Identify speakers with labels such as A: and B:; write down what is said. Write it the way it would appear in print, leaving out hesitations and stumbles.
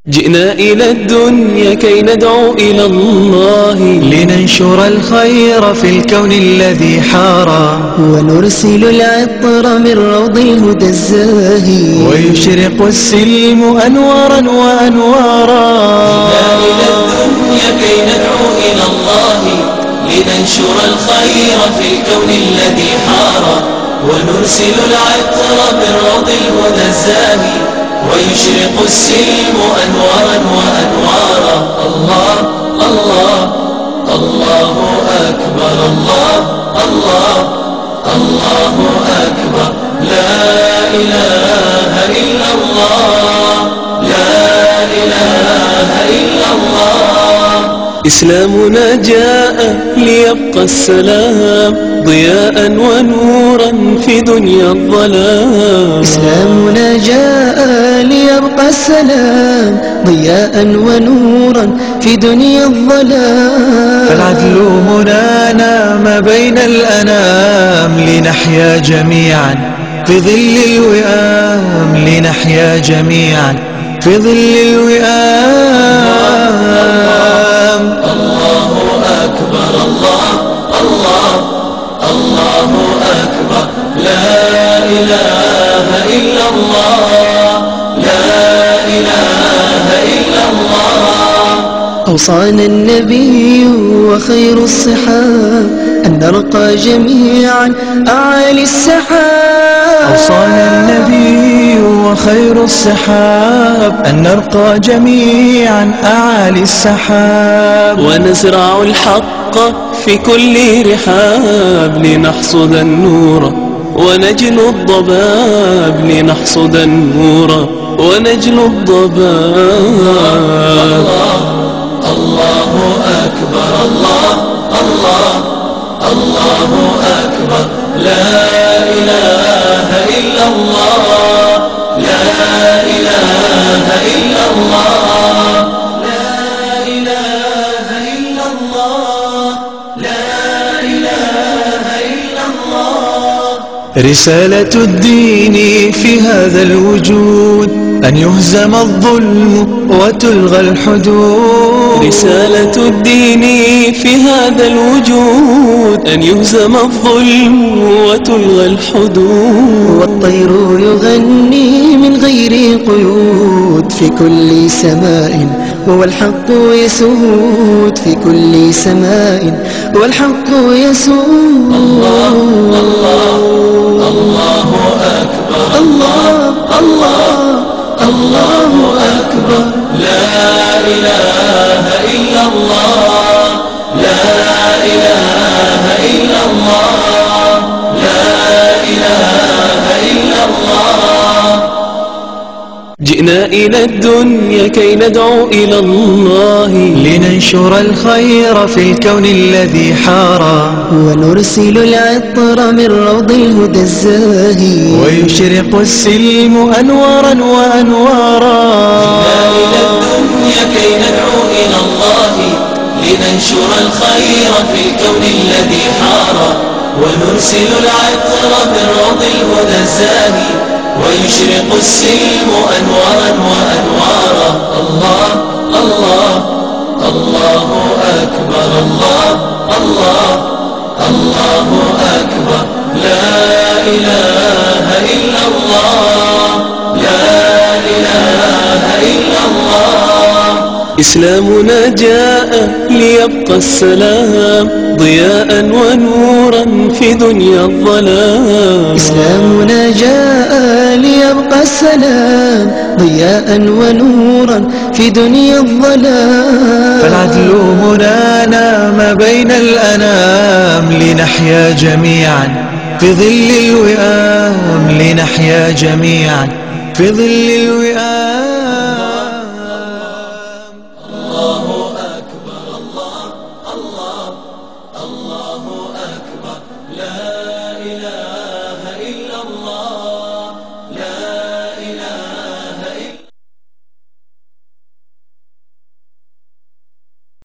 A: جئنا إلى الدنيا كي ندعو إلى الله،
B: لننشر الخير في الكون الذي حارى،
C: ونرسل العطر من روض الهدى الزاهي،
B: ويشرق السلم أنوارا وأنوارا.
A: جئنا إلى الدنيا كي ندعو إلى الله، لننشر الخير في الكون الذي حارى، ونرسل العطر من روض الهدى الزاهي، ويشرق السلم أنوارا وأنوارا. الله الله الله أكبر، الله الله الله أكبر، لا إله إلا الله، لا إله إلا الله. إسلامنا جاء ليبقى السلام ضياء ونورا في دنيا الظلام.
C: إسلامنا جاء ليبقى السلام ضياء ونورا في دنيا الظلام.
B: فالعدل منانا ما بين الأنام، لنحيا جميعا في ظل الوئام، لنحيا جميعا في ظل الوئام.
A: الله أكبر، الله الله الله أكبر، لا إله إلا الله، لا إله إلا الله.
C: أوصانا النبي وخير الصحاب أن نرقى جميعا أعالي السحاب.
B: أوصانا النبي وخير الصحاب أن نرقى جميعا أعالي السحاب،
A: ونزرع الحق في كل رحاب، لنحصد النور ونجلو الضباب، لنحصد النور ونجلو الضباب. الله أكبر، الله الله الله أكبر، لا إله إلا الله، لا إله إلا الله، لا إله إلا الله، لا إله إلا الله.
B: رسالة الدين في هذا الوجود أن يهزم الظلم وتلغى الحدود.
A: رسالة الدين في هذا الوجود أن يهزم الظلم وتلغى الحدود.
C: والطير يغني من غير قيود في كل سماء، والحق يسود في كل سماء، والحق يسود.
A: الله الله الله أكبر،
C: الله الله الله أكبر،
A: لا إله إلا الله، لا إله إلا الله، لا إله إلا الله. جئنا إلى الدنيا كي ندعو إلى الله،
B: لننشر الخير في الكون الذي حارى،
C: ونرسل العطر من روض الهدى الزاهي،
B: ويشرق السلم أنوارا وأنوارا.
A: جئنا إلى الدنيا كي ندعو إلى الله، لننشر الخير في الكون الذي حارى، ونرسل العطر من روض الهدى الزاهي، ويشرق السلم أنوارا وأنوارا. الله الله الله أكبر، الله الله الله أكبر، لا إله إلا الله، لا إله إلا الله. إسلامنا جاء ليبقى السلام ضياء ونورا في دنيا الظلام.
C: إسلامنا جاء ليبقى السلام ضياء ونورا في دنيا الظلام.
B: فالعدل منانا ما بين الأنام، لنحيا جميعا في ظل الوئام، لنحيا جميعا في ظل الوئام.